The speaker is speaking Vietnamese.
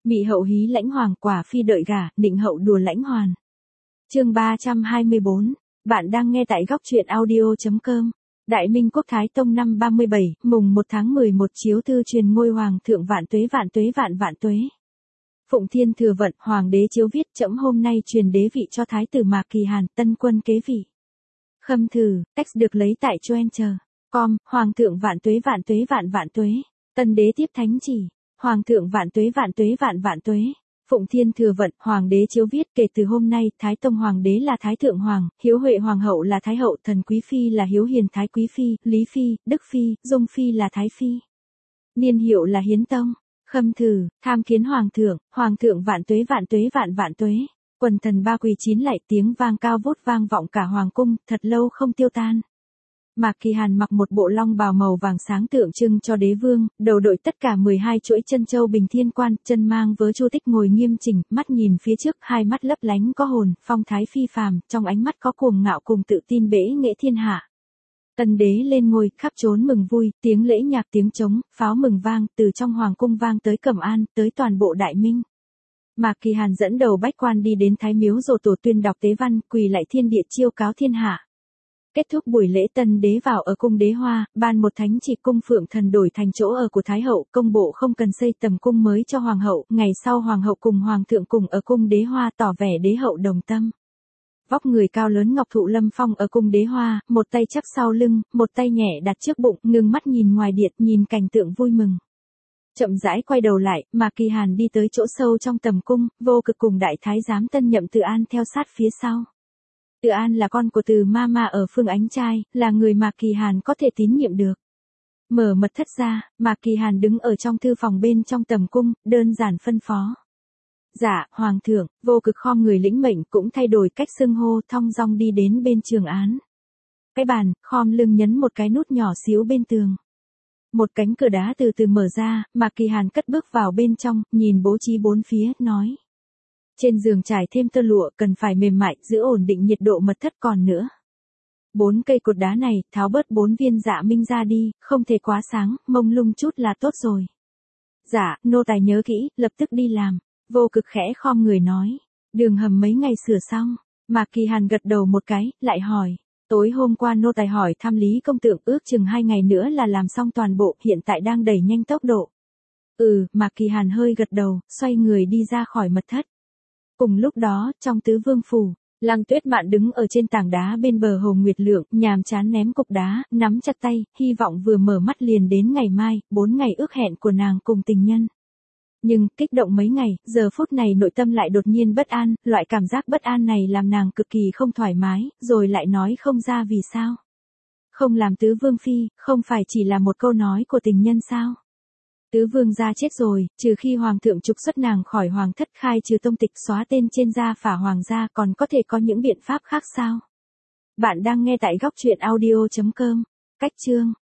Mị hậu hí lãnh hoàng, quả phi đợi gả, định hậu đùa lãnh hoàn. Chương 324, bạn đang nghe tại góc truyện audio.com. Đại Minh Quốc Thái Tông năm 37, mùng 1 tháng 11 chiếu thư truyền ngôi hoàng thượng vạn tuế vạn tuế vạn vạn tuế. Phụng Thiên Thừa Vận, hoàng đế chiếu viết trẫm hôm nay truyền đế vị cho thái tử Mạc Kỳ Hàn, tân quân kế vị. Khâm thư, text được lấy tại Twitter.com, hoàng thượng vạn tuế vạn tuế vạn vạn tuế. Tân đế tiếp thánh chỉ, hoàng thượng vạn tuế vạn tuế vạn vạn tuế. Phụng Thiên Thừa Vận, hoàng đế chiếu viết kể từ hôm nay, Thái Tông hoàng đế là Thái Thượng Hoàng, Hiếu Huệ Hoàng hậu là Thái hậu, Thần Quý Phi là Hiếu Hiền Thái Quý Phi, Lý Phi, Đức Phi, Dung Phi là Thái Phi. Niên hiệu là Hiến Tông. Khâm thư, tham kiến hoàng thượng vạn tuế vạn tuế vạn vạn tuế. Quần thần ba quỳ chín lạy, tiếng vang cao vút vang vọng cả hoàng cung, thật lâu không tiêu tan. Mạc Kỳ Hàn mặc một bộ long bào màu vàng sáng tượng trưng cho đế vương, đầu đội tất cả 12 chuỗi chân châu bình thiên quan, chân mang vớ chu tích ngồi nghiêm chỉnh, mắt nhìn phía trước, hai mắt lấp lánh có hồn, phong thái phi phàm, trong ánh mắt có cuồng ngạo cùng tự tin bẽ nghệ thiên hạ. Tân đế lên ngôi, khắp trốn mừng vui, tiếng lễ nhạc tiếng trống, pháo mừng vang, từ trong hoàng cung vang tới Cẩm An, tới toàn bộ Đại Minh. Mạc Kỳ Hàn dẫn đầu bách quan đi đến Thái Miếu Rồ Tổ tuyên đọc tế văn, quỳ lạy thiên địa chiêu cáo thiên hạ. Kết thúc buổi lễ, tân đế vào ở cung Đế Hoa, ban một thánh chỉ cung Phượng Thần đổi thành chỗ ở của Thái hậu, công bộ không cần xây tầm cung mới cho hoàng hậu, ngày sau hoàng hậu cùng hoàng thượng cùng ở cung Đế Hoa tỏ vẻ đế hậu đồng tâm. Vóc người cao lớn ngọc thụ lâm phong ở cung Đế Hoa, một tay chắp sau lưng, một tay nhẹ đặt trước bụng, ngưng mắt nhìn ngoài điện, nhìn cảnh tượng vui mừng. Chậm rãi quay đầu lại, Mạc Kỳ Hàn đi tới chỗ sâu trong tầm cung, Vô Cực cùng đại thái giám tân nhậm Từ An theo sát phía sau. Từ An là con của Từ Mama ở Phương Ánh Trai, là người Mạc Kỳ Hàn có thể tín nhiệm được. Mở mật thất ra, Mạc Kỳ Hàn đứng ở trong thư phòng bên trong tầm cung, đơn giản phân phó. Dạ, hoàng thượng, Vô Cực khom người lĩnh mệnh, cũng thay đổi cách xưng hô, thong dong đi đến bên trường án. Cái bàn, khom lưng nhấn một cái nút nhỏ xíu bên tường. Một cánh cửa đá từ từ mở ra, Mạc Kỳ Hàn cất bước vào bên trong, nhìn bố trí bốn phía, nói. Trên giường trải thêm tơ lụa, cần phải mềm mại, giữ ổn định nhiệt độ mật thất còn nữa. 4 cây cột đá này, tháo bớt 4 viên dạ minh ra đi, không thể quá sáng, mông lung chút là tốt rồi. Dạ, nô tài nhớ kỹ, lập tức đi làm. Vô Cực khẽ khom người nói. Đường hầm mấy ngày sửa xong. Mạc Kỳ Hàn gật đầu một cái, lại hỏi. Tối hôm qua nô tài hỏi thăm Lý công tượng, ước chừng 2 ngày nữa là làm xong toàn bộ, hiện tại đang đẩy nhanh tốc độ. Mạc Kỳ Hàn hơi gật đầu, xoay người đi ra khỏi mật thất. Cùng lúc đó, trong Tứ Vương phủ, Lăng Tuyết Mạn đứng ở trên tảng đá bên bờ Hồ Nguyệt Lượng, nhàm chán ném cục đá, nắm chặt tay, hy vọng vừa mở mắt liền đến ngày mai, 4 ngày ước hẹn của nàng cùng tình nhân. Nhưng, kích động mấy ngày, giờ phút này nội tâm lại đột nhiên bất an, loại cảm giác bất an này làm nàng cực kỳ không thoải mái, rồi lại nói không ra vì sao. Không làm Tứ Vương phi, không phải chỉ là một câu nói của tình nhân sao? Tứ Vương gia chết rồi, trừ khi hoàng thượng trục xuất nàng khỏi hoàng thất, khai trừ tông tịch, xóa tên trên gia phả hoàng gia, còn có thể có những biện pháp khác sao? Bạn đang nghe tại góc truyện audio.com. Cách chương